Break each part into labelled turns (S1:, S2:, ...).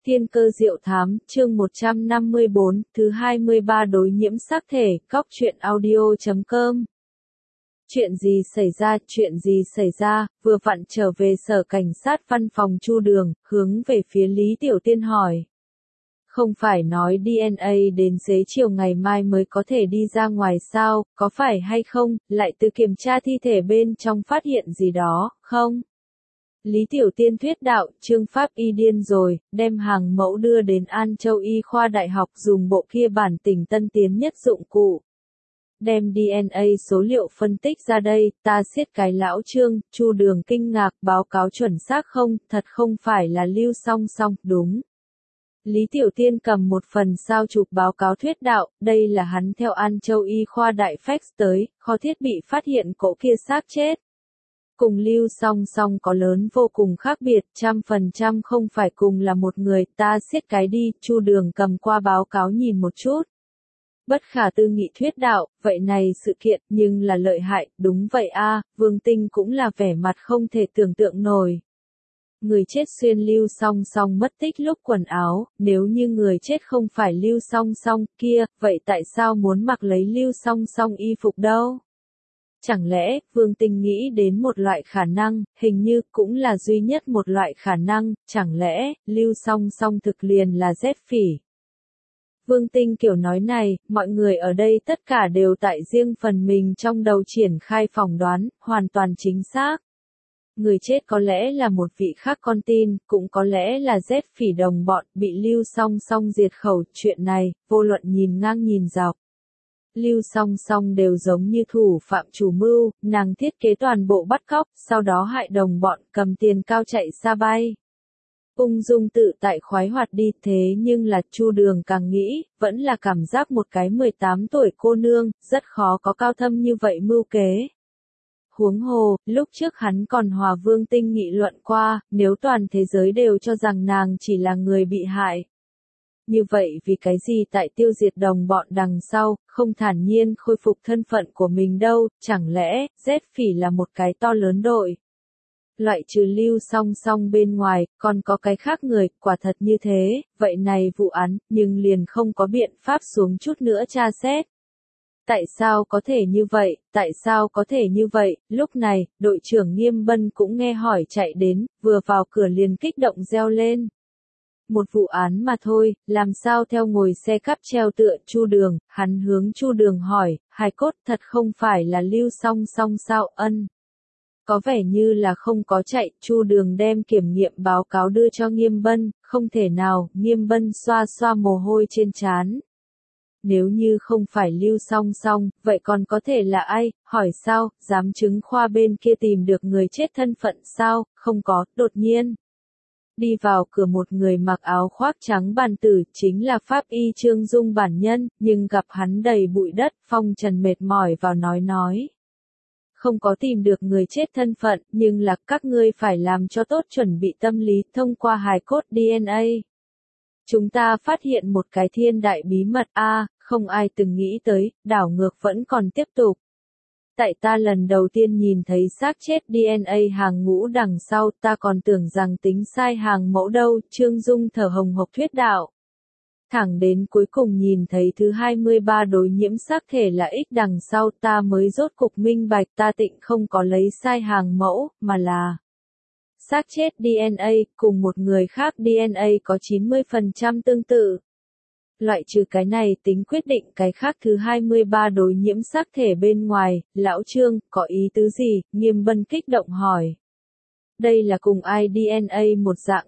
S1: Thiên cơ diệu thám, chương 154, thứ 23 đối nhiễm sắc thể, góc truyện audio.com. Chuyện gì xảy ra, vừa vặn trở về sở cảnh sát văn phòng Chu Đường, hướng về phía Lý Tiểu Tiên hỏi. Không phải nói DNA đến xế chiều ngày mai mới có thể đi ra ngoài sao, có phải hay không, lại từ kiểm tra thi thể bên trong phát hiện gì đó, không? Lý Tiểu Tiên thuyết đạo, Trương Pháp Y điên rồi, đem hàng mẫu đưa đến An Châu Y khoa đại học dùng bộ kia bản tỉnh tân tiến nhất dụng cụ. Đem DNA số liệu phân tích ra đây, ta siết cái lão Trương, Chu Đường kinh ngạc, báo cáo chuẩn xác không, thật không phải là Lưu Song Song, đúng. Lý Tiểu Tiên cầm một phần sao chụp báo cáo thuyết đạo, đây là hắn theo An Châu Y khoa đại fax tới, kho thiết bị phát hiện cỗ kia xác chết. Cùng Lưu Song Song có lớn vô cùng khác biệt, 100% không phải cùng là một người, ta siết cái đi, Chu Đường cầm qua báo cáo nhìn một chút. Bất khả tư nghị thuyết đạo, vậy này sự kiện, nhưng là lợi hại, đúng vậy a, Vương Tinh cũng là vẻ mặt không thể tưởng tượng nổi. Người chết xuyên Lưu Song Song mất tích lúc quần áo, nếu như người chết không phải Lưu Song Song kia, vậy tại sao muốn mặc lấy Lưu Song Song y phục đâu? Chẳng lẽ, Vương Tinh nghĩ đến một loại khả năng, hình như cũng là duy nhất một loại khả năng, chẳng lẽ, Lưu Song Song thực liền là dép phỉ. Vương Tinh kiểu nói này, mọi người ở đây tất cả đều tại riêng phần mình trong đầu triển khai phỏng đoán, hoàn toàn chính xác. Người chết có lẽ là một vị khác con tin, cũng có lẽ là dép phỉ đồng bọn, bị Lưu Song Song diệt khẩu, chuyện này, vô luận nhìn ngang nhìn dọc. Lưu Song Song đều giống như thủ phạm chủ mưu, nàng thiết kế toàn bộ bắt cóc, sau đó hại đồng bọn cầm tiền cao chạy xa bay. Ung dung tự tại khoái hoạt đi, thế nhưng là Chu Đường càng nghĩ, vẫn là cảm giác một cái 18 tuổi cô nương, rất khó có cao thâm như vậy mưu kế. Huống hồ, lúc trước hắn còn hòa Vương Tinh nghị luận qua, nếu toàn thế giới đều cho rằng nàng chỉ là người bị hại. Như vậy vì cái gì tại tiêu diệt đồng bọn đằng sau, không thản nhiên khôi phục thân phận của mình đâu, chẳng lẽ, Z phỉ là một cái to lớn đội. Loại trừ Lưu Song Song bên ngoài, còn có cái khác người, quả thật như thế, vậy này vụ án, nhưng liền không có biện pháp xuống chút nữa tra xét. Tại sao có thể như vậy, lúc này, đội trưởng Nghiêm Bân cũng nghe hỏi chạy đến, vừa vào cửa liền kích động reo lên. Một vụ án mà thôi, làm sao theo ngồi xe cáp treo tựa Chu Đường, hắn hướng Chu Đường hỏi, hài cốt thật không phải là Lưu Song Song sao ân. Có vẻ như là không có chạy, Chu Đường đem kiểm nghiệm báo cáo đưa cho Nghiêm Bân, không thể nào, Nghiêm Bân xoa xoa mồ hôi trên trán. Nếu như không phải Lưu Song Song, vậy còn có thể là ai, hỏi sao, giám chứng khoa bên kia tìm được người chết thân phận sao, không có, đột nhiên. Đi vào cửa một người mặc áo khoác trắng bàn tử, chính là Pháp Y Trương Dung bản nhân, nhưng gặp hắn đầy bụi đất, phong trần mệt mỏi vào nói. Không có tìm được người chết thân phận, nhưng là các ngươi phải làm cho tốt chuẩn bị tâm lý thông qua hài cốt DNA. Chúng ta phát hiện một cái thiên đại bí mật không ai từng nghĩ tới, đảo ngược vẫn còn tiếp tục. Tại ta lần đầu tiên nhìn thấy xác chết DNA hàng ngũ đằng sau, ta còn tưởng rằng tính sai hàng mẫu đâu, Trương Dung thở hồng hộc thuyết đạo. Thẳng đến cuối cùng nhìn thấy thứ 23 đối nhiễm xác thể là X đằng sau, ta mới rốt cục minh bạch, ta tịnh không có lấy sai hàng mẫu, mà là xác chết DNA, cùng một người khác DNA có 90% tương tự. Loại trừ cái này tính quyết định cái khác thứ 23 đối nhiễm xác thể bên ngoài, lão Trương, có ý tứ gì, Nghiêm Bân kích động hỏi. Đây là cùng ai DNA một dạng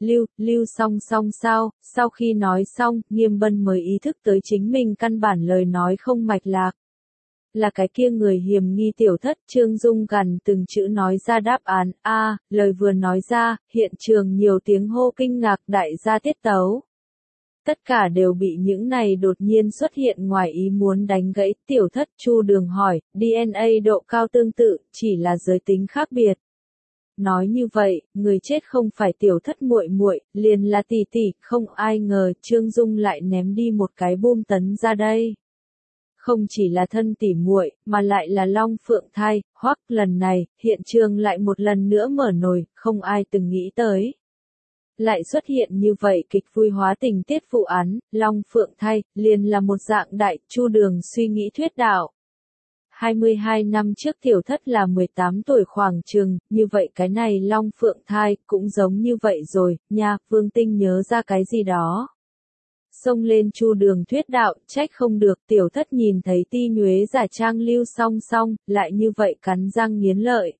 S1: Lưu Song Song sao, sau khi nói xong, Nghiêm Bân mới ý thức tới chính mình căn bản lời nói không mạch lạc. Là cái kia người hiểm nghi tiểu thất, Trương Dung gần từng chữ nói ra đáp án, lời vừa nói ra, hiện trường nhiều tiếng hô kinh ngạc đại gia tiết tấu. Tất cả đều bị những này đột nhiên xuất hiện ngoài ý muốn đánh gãy, tiểu thất Chu Đường hỏi, DNA độ cao tương tự, chỉ là giới tính khác biệt. Nói như vậy, người chết không phải tiểu thất muội muội, liền là tỷ tỷ, không ai ngờ Trương Dung lại ném đi một cái bom tấn ra đây. Không chỉ là thân tỷ muội, mà lại là Long Phượng thai, hoắc lần này, hiện trường lại một lần nữa mở nồi, không ai từng nghĩ tới. Lại xuất hiện như vậy kịch vui hóa tình tiết vụ án, Long Phượng Thai, liền là một dạng đại, Chu Đường suy nghĩ thuyết đạo. 22 năm trước tiểu thất là 18 tuổi khoảng chừng, như vậy cái này Long Phượng Thai cũng giống như vậy rồi, nha, Vương Tinh nhớ ra cái gì đó. Xông lên Chu Đường thuyết đạo, trách không được, tiểu thất nhìn thấy Ti Nhuế giả trang Lưu Song Song, lại như vậy cắn răng nghiến lợi.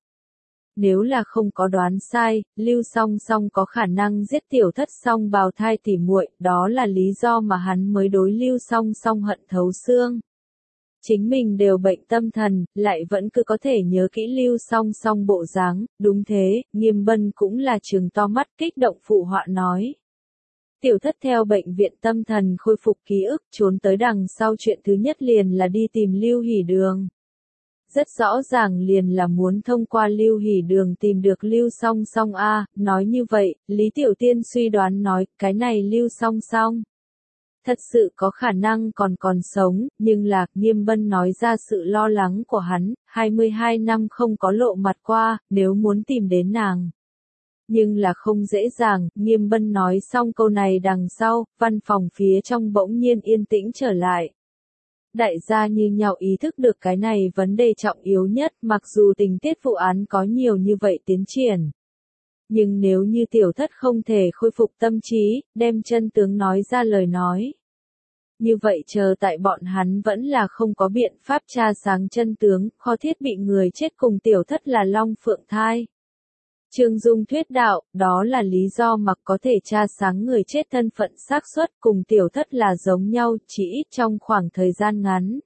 S1: Nếu là không có đoán sai, Lưu Song Song có khả năng giết tiểu thất song bào thai tỉ muội, đó là lý do mà hắn mới đối Lưu Song Song hận thấu xương. Chính mình đều bệnh tâm thần, lại vẫn cứ có thể nhớ kỹ Lưu Song Song bộ dáng, đúng thế, Nghiêm Bân cũng là trừng to mắt kích động phụ họa nói. Tiểu thất theo bệnh viện tâm thần khôi phục ký ức, trốn tới đằng sau chuyện thứ nhất liền là đi tìm Lưu Hỷ Đường. Rất rõ ràng liền là muốn thông qua Lưu Hỷ Đường tìm được Lưu Song Song a, nói như vậy, Lý Tiểu Tiên suy đoán nói, cái này Lưu Song Song thật sự có khả năng còn sống, nhưng là, Nghiêm Bân nói ra sự lo lắng của hắn, 22 năm không có lộ mặt qua, nếu muốn tìm đến nàng. Nhưng là không dễ dàng, Nghiêm Bân nói xong câu này đằng sau, văn phòng phía trong bỗng nhiên yên tĩnh trở lại. Đại gia như nhau ý thức được cái này vấn đề trọng yếu nhất, mặc dù tình tiết vụ án có nhiều như vậy tiến triển. Nhưng nếu như tiểu thất không thể khôi phục tâm trí, đem chân tướng nói ra lời nói. Như vậy chờ tại bọn hắn vẫn là không có biện pháp tra sáng chân tướng, kho thiết bị người chết cùng tiểu thất là Long Phượng Thai. Trương Dung thuyết đạo, đó là lý do mặc có thể tra sáng người chết thân phận xác suất cùng tiểu thất là giống nhau, chỉ ít trong khoảng thời gian ngắn.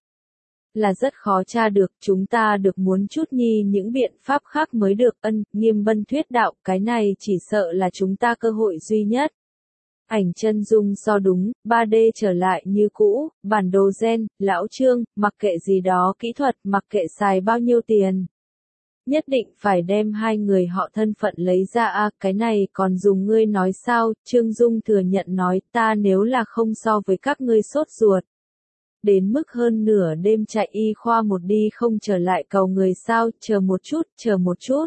S1: Là rất khó tra được, chúng ta được muốn chút nhi những biện pháp khác mới được. Nghiêm Bân thuyết đạo, cái này chỉ sợ là chúng ta cơ hội duy nhất. Ảnh chân dung so đúng, 3D trở lại như cũ, bản đồ gen, lão Trương, mặc kệ gì đó kỹ thuật, mặc kệ xài bao nhiêu tiền. Nhất định phải đem hai người họ thân phận lấy ra a, cái này còn dùng ngươi nói sao, Trương Dung thừa nhận nói, ta nếu là không so với các ngươi sốt ruột. Đến mức hơn nửa đêm chạy y khoa một đi không trở lại cầu người sao, chờ một chút.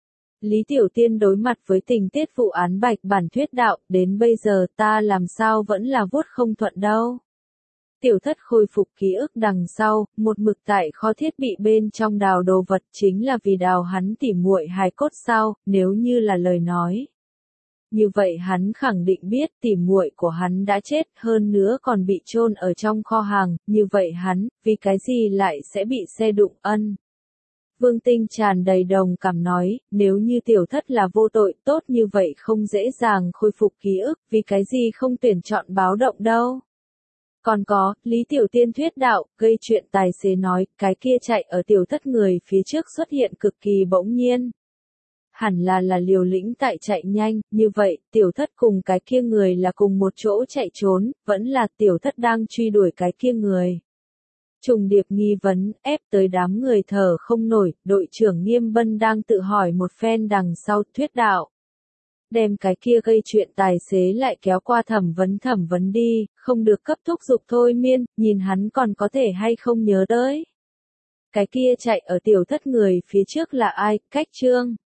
S1: Lý Tiểu Tiên đối mặt với tình tiết vụ án bạch bản thuyết đạo, đến bây giờ ta làm sao vẫn là vuốt không thuận đâu. Tiểu thất khôi phục ký ức đằng sau, một mực tại kho thiết bị bên trong đào đồ vật chính là vì đào hắn tỉ muội hài cốt sao, nếu như là lời nói. Như vậy hắn khẳng định biết tỉ muội của hắn đã chết, hơn nữa còn bị chôn ở trong kho hàng, như vậy hắn, vì cái gì lại sẽ bị xe đụng ân. Vương Tinh tràn đầy đồng cảm nói, nếu như tiểu thất là vô tội tốt như vậy không dễ dàng khôi phục ký ức, vì cái gì không tuyển chọn báo động đâu. Còn có, Lý Tiểu Tiên thuyết đạo, gây chuyện tài xế nói, cái kia chạy ở tiểu thất người phía trước xuất hiện cực kỳ bỗng nhiên. Hẳn là liều lĩnh tại chạy nhanh, như vậy, tiểu thất cùng cái kia người là cùng một chỗ chạy trốn, vẫn là tiểu thất đang truy đuổi cái kia người. Trùng điệp nghi vấn, ép tới đám người thở không nổi, đội trưởng Nghiêm Bân đang tự hỏi một phen đằng sau thuyết đạo. Đem cái kia gây chuyện tài xế lại kéo qua thẩm vấn đi, không được cấp thúc giục thôi miên, nhìn hắn còn có thể hay không nhớ tới. Cái kia chạy ở tiểu thất người phía trước là ai, Cách Trương.